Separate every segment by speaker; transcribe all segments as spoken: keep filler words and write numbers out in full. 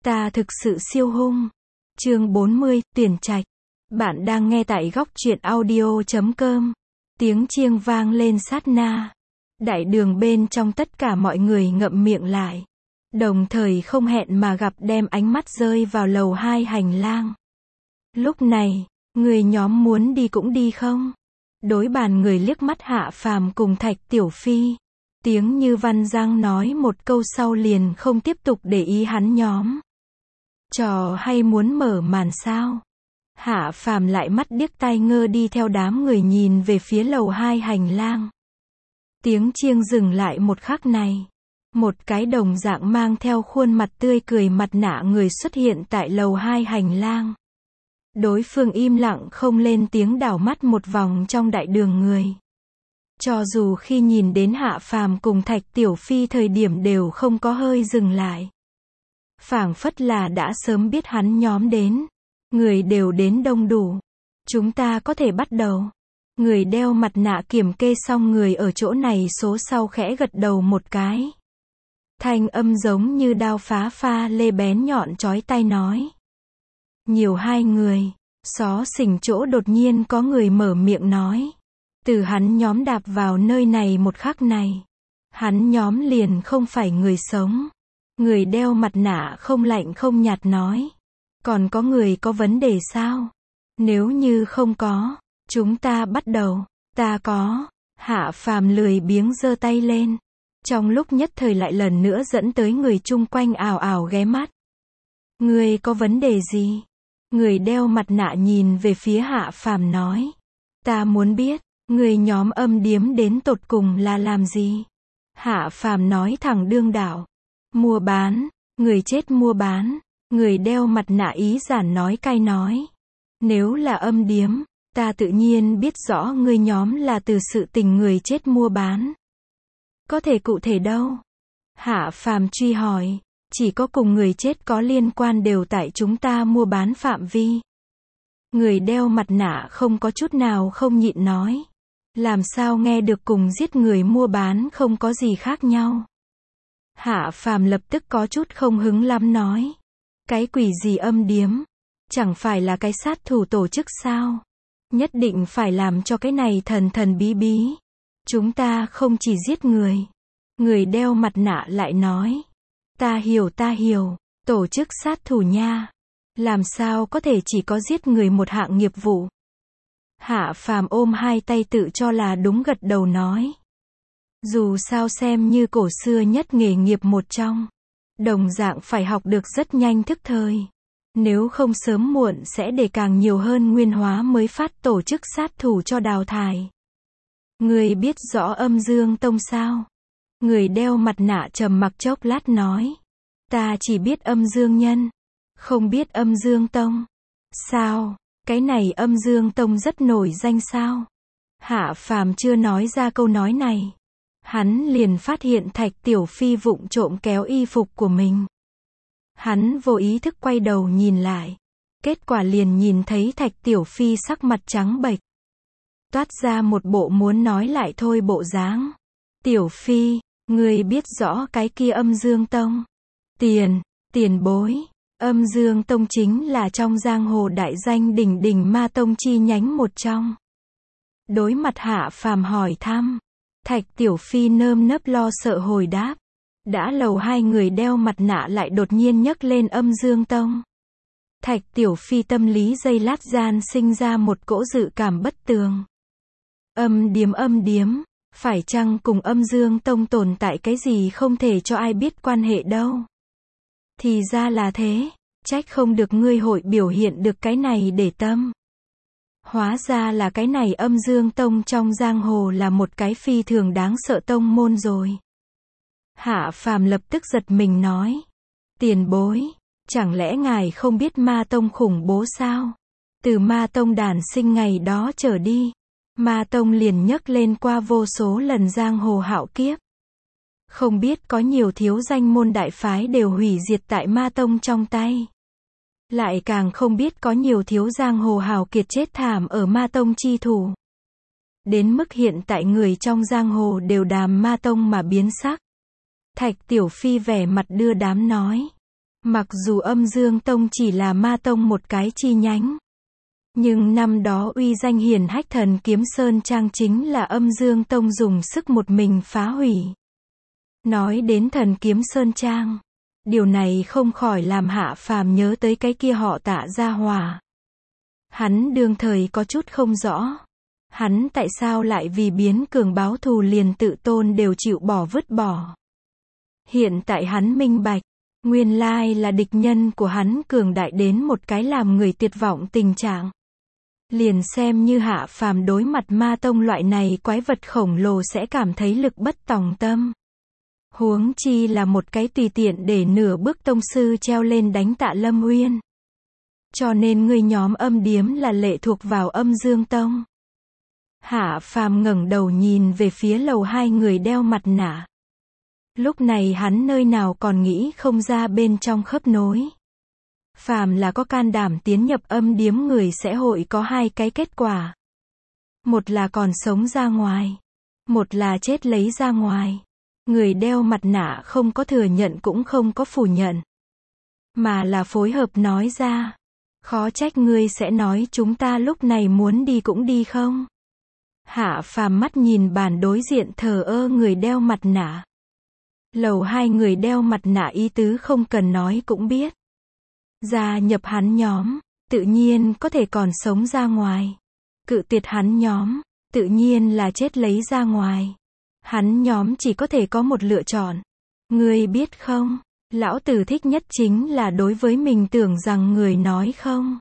Speaker 1: Ta thực sự siêu hung. Chương bốn mươi, tuyển trạch. Bạn đang nghe tại góc truyện audio chấm com. Tiếng chiêng vang lên sát na. Đại đường bên trong tất cả mọi người ngậm miệng lại. Đồng thời không hẹn mà gặp đem ánh mắt rơi vào lầu hai hành lang. Lúc này, người nhóm muốn đi cũng đi không? Đối bàn người liếc mắt Hạ Phàm cùng Thạch Tiểu Phi. Tiếng Như Văn Giang nói một câu sau liền không tiếp tục để ý hắn nhóm. Trò hay muốn mở màn sao? Hạ Phàm lại mắt điếc tai ngơ đi theo đám người nhìn về phía lầu hai hành lang. Tiếng chiêng dừng lại một khắc này. Một cái đồng dạng mang theo khuôn mặt tươi cười mặt nạ người xuất hiện tại lầu hai hành lang. Đối phương im lặng không lên tiếng đảo mắt một vòng trong đại đường người. Cho dù khi nhìn đến Hạ Phàm cùng Thạch Tiểu Phi thời điểm đều không có hơi dừng lại. Phảng phất là đã sớm biết hắn nhóm đến. Người đều đến đông đủ. Chúng ta có thể bắt đầu. Người đeo mặt nạ kiểm kê xong người ở chỗ này số sau khẽ gật đầu một cái. Thanh âm giống như đao phá pha lê bén nhọn chói tai nói. Nhiều hai người. Xó xỉnh chỗ đột nhiên có người mở miệng nói. Từ hắn nhóm đạp vào nơi này một khắc này. Hắn nhóm liền không phải người sống. Người đeo mặt nạ không lạnh không nhạt nói. Còn có người có vấn đề sao? Nếu như không có, chúng ta bắt đầu. Ta có. Hạ Phàm lười biếng giơ tay lên. Trong lúc nhất thời lại lần nữa dẫn tới người chung quanh ào ào ghé mắt. Người có vấn đề gì? Người đeo mặt nạ nhìn về phía Hạ Phàm nói. Ta muốn biết, người nhóm âm điếm đến tột cùng là làm gì? Hạ Phàm nói thẳng đương đạo. Mua bán, người chết mua bán. Người đeo mặt nạ ý giản nói cay nói. Nếu là âm điếm, ta tự nhiên biết rõ người nhóm là từ sự tình người chết mua bán. Có thể cụ thể đâu? Hạ Phàm truy hỏi. Chỉ có cùng người chết có liên quan đều tại chúng ta mua bán phạm vi. Người đeo mặt nạ không có chút nào không nhịn nói. Làm sao nghe được cùng giết người mua bán không có gì khác nhau? Hạ Phàm lập tức có chút không hứng lắm nói. Cái quỷ gì âm điếm? Chẳng phải là cái sát thủ tổ chức sao? Nhất định phải làm cho cái này thần thần bí bí. Chúng ta không chỉ giết người. Người đeo mặt nạ lại nói. Ta hiểu ta hiểu, tổ chức sát thủ nha. Làm sao có thể chỉ có giết người một hạng nghiệp vụ? Hạ Phàm ôm hai tay tự cho là đúng gật đầu nói. Dù sao xem như cổ xưa nhất nghề nghiệp một trong. Đồng dạng phải học được rất nhanh thức thời. Nếu không sớm muộn sẽ để càng nhiều hơn nguyên hóa mới phát tổ chức sát thủ cho đào thải. Người biết rõ Âm Dương Tông sao? Người đeo mặt nạ trầm mặc chốc lát nói. Ta chỉ biết Âm Dương Nhân. Không biết Âm Dương Tông. Sao? Cái này Âm Dương Tông rất nổi danh sao? Hạ Phàm chưa nói ra câu nói này. Hắn liền phát hiện Thạch Tiểu Phi vụng trộm kéo y phục của mình. Hắn vô ý thức quay đầu nhìn lại. Kết quả liền nhìn thấy Thạch Tiểu Phi sắc mặt trắng bệch. Toát ra một bộ muốn nói lại thôi bộ dáng. Tiểu Phi, ngươi biết rõ cái kia Âm Dương Tông. Tiền, tiền bối. Âm Dương Tông chính là trong giang hồ đại danh đỉnh đỉnh ma tông chi nhánh một trong. Đối mặt Hạ Phàm hỏi thăm. Thạch Tiểu Phi nơm nớp lo sợ hồi đáp. Đã lầu hai người đeo mặt nạ lại đột nhiên nhấc lên Âm Dương Tông. Thạch Tiểu Phi tâm lý giây lát gian sinh ra một cỗ dự cảm bất tường. Âm điếm âm điếm. Phải chăng cùng Âm Dương Tông tồn tại cái gì không thể cho ai biết quan hệ đâu? Thì ra là thế, trách không được ngươi hội biểu hiện được cái này để tâm. Hóa ra là cái này Âm Dương Tông trong giang hồ là một cái phi thường đáng sợ tông môn rồi. Hạ Phàm lập tức giật mình nói. Tiền bối, chẳng lẽ ngài không biết ma tông khủng bố sao? Từ ma tông đản sinh ngày đó trở đi. Ma tông liền nhấc lên qua vô số lần giang hồ hạo kiếp. Không biết có nhiều thiếu danh môn đại phái đều hủy diệt tại ma tông trong tay. Lại càng không biết có nhiều thiếu giang hồ hào kiệt chết thảm ở ma tông chi thủ. Đến mức hiện tại người trong giang hồ đều đàm ma tông mà biến sắc. Thạch Tiểu Phi vẻ mặt đưa đám nói. Mặc dù Âm Dương Tông chỉ là ma tông một cái chi nhánh, nhưng năm đó uy danh hiển hách Thần Kiếm Sơn Trang chính là Âm Dương Tông dùng sức một mình phá hủy. Nói đến Thần Kiếm Sơn Trang, điều này không khỏi làm Hạ Phàm nhớ tới cái kia họ Tạ gia hỏa. Hắn đương thời có chút không rõ, hắn tại sao lại vì biến cường báo thù liền tự tôn đều chịu bỏ vứt bỏ. Hiện tại hắn minh bạch, nguyên lai là địch nhân của hắn cường đại đến một cái làm người tuyệt vọng tình trạng. Liền xem như Hạ Phàm đối mặt ma tông loại này quái vật khổng lồ sẽ cảm thấy lực bất tòng tâm. Huống chi là một cái tùy tiện để nửa bước tông sư treo lên đánh Tạ Lâm Uyên. Cho nên ngươi nhóm Âm Điếm là lệ thuộc vào Âm Dương Tông. Hạ Phàm ngẩng đầu nhìn về phía lầu hai người đeo mặt nạ. Lúc này hắn nơi nào còn nghĩ không ra bên trong khớp nối. Phàm là có can đảm tiến nhập Âm Điếm người sẽ hội có hai cái kết quả. Một là còn sống ra ngoài, một là chết lấy ra ngoài. Người đeo mặt nạ không có thừa nhận cũng không có phủ nhận, mà là phối hợp nói ra. Khó trách ngươi sẽ nói chúng ta lúc này muốn đi cũng đi không? Hạ Phàm mắt nhìn bàn đối diện thờ ơ người đeo mặt nạ. Lầu hai người đeo mặt nạ ý tứ không cần nói cũng biết. Gia nhập hắn nhóm, tự nhiên có thể còn sống ra ngoài. Cự tuyệt hắn nhóm, tự nhiên là chết lấy ra ngoài. Hắn nhóm chỉ có thể có một lựa chọn. Ngươi biết không, lão tử thích nhất chính là đối với mình tưởng rằng người nói không.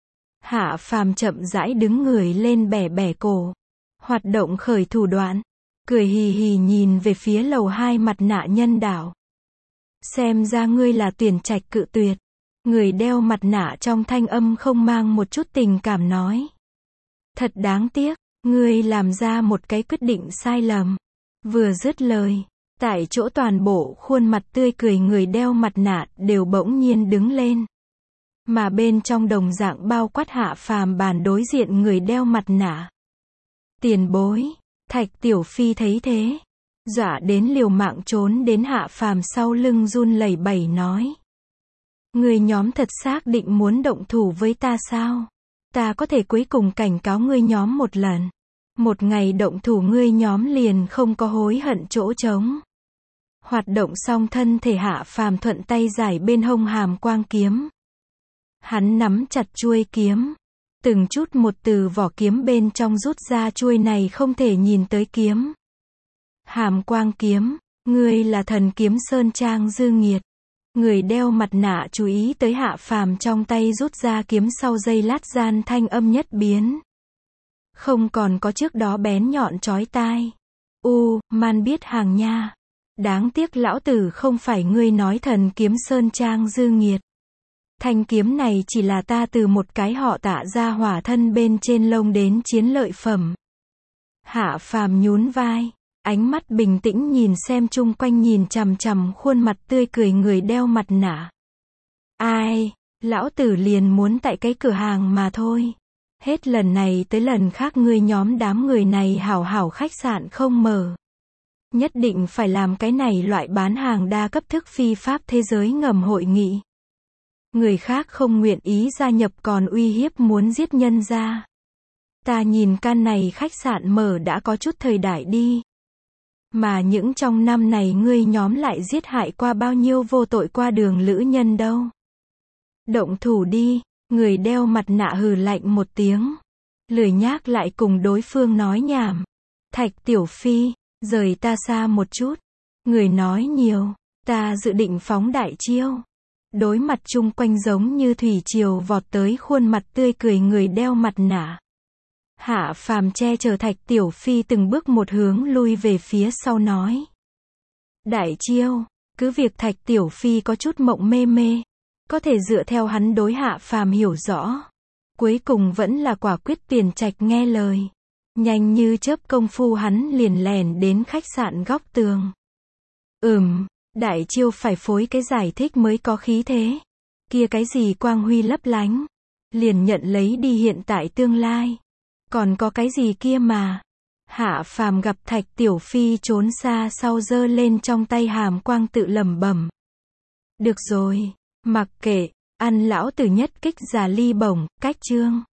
Speaker 1: Hạ Phàm chậm rãi đứng người lên bẻ bẻ cổ. Hoạt động khởi thủ đoạn. Cười hì hì nhìn về phía lầu hai mặt nạ nhân đảo. Xem ra ngươi là tuyển trạch cự tuyệt. Người đeo mặt nạ trong thanh âm không mang một chút tình cảm nói. Thật đáng tiếc, ngươi làm ra một cái quyết định sai lầm. Vừa dứt lời, tại chỗ toàn bộ khuôn mặt tươi cười người đeo mặt nạ đều bỗng nhiên đứng lên. Mà bên trong đồng dạng bao quát Hạ Phàm bàn đối diện người đeo mặt nạ. Tiền bối, Thạch Tiểu Phi thấy thế, dọa đến liều mạng trốn đến Hạ Phàm sau lưng run lẩy bẩy nói. Người nhóm thật xác định muốn động thủ với ta sao? Ta có thể cuối cùng cảnh cáo ngươi nhóm một lần. Một ngày động thủ ngươi nhóm liền không có hối hận chỗ trống. Hoạt động xong thân thể Hạ Phàm thuận tay giải bên hông hàm quang kiếm. Hắn nắm chặt chuôi kiếm. Từng chút một từ vỏ kiếm bên trong rút ra chuôi này không thể nhìn tới kiếm. Hàm quang kiếm, ngươi là Thần Kiếm Sơn Trang Dư Nghiệt. Người đeo mặt nạ chú ý tới Hạ Phàm trong tay rút ra kiếm sau giây lát gian thanh âm nhất biến. Không còn có trước đó bén nhọn chói tai. U, man biết hàng nha. Đáng tiếc lão tử không phải ngươi nói Thần Kiếm Sơn Trang Dư Nghiệt. Thanh kiếm này chỉ là ta từ một cái họ Tạ ra hỏa thân bên trên lông đến chiến lợi phẩm. Hạ Phàm nhún vai, ánh mắt bình tĩnh nhìn xem chung quanh nhìn chằm chằm khuôn mặt tươi cười người đeo mặt nạ. Ai, lão tử liền muốn tại cái cửa hàng mà thôi. Hết lần này tới lần khác ngươi nhóm đám người này hảo hảo khách sạn không mở. Nhất định phải làm cái này loại bán hàng đa cấp thức phi pháp thế giới ngầm hội nghị. Người khác không nguyện ý gia nhập còn uy hiếp muốn giết nhân ra. Ta nhìn căn này khách sạn mở đã có chút thời đại đi. Mà những trong năm này ngươi nhóm lại giết hại qua bao nhiêu vô tội qua đường lữ nhân đâu. Động thủ đi, người đeo mặt nạ hừ lạnh một tiếng. Lười nhác lại cùng đối phương nói nhảm. Thạch Tiểu Phi, rời ta xa một chút. Người nói nhiều, ta dự định phóng đại chiêu. Đối mặt chung quanh giống như thủy triều vọt tới khuôn mặt tươi cười người đeo mặt nạ. Hạ Phàm che chở Thạch Tiểu Phi từng bước một hướng lui về phía sau nói. Đại chiêu, cứ việc Thạch Tiểu Phi có chút mộng mê mê. Có thể dựa theo hắn đối Hạ Phàm hiểu rõ. Cuối cùng vẫn là quả quyết Tiền Trạch nghe lời. Nhanh như chớp công phu hắn liền lèn đến khách sạn góc tường. Ừm. Đại chiêu phải phối cái giải thích mới có khí thế. Kia cái gì quang huy lấp lánh. Liền nhận lấy đi hiện tại tương lai. Còn có cái gì kia mà. Hạ Phàm gặp Thạch Tiểu Phi trốn xa sau giơ lên trong tay hàm quang tự lẩm bẩm. Được rồi, Mặc kệ, ăn lão tử nhất kích già ly bổng, cách chương.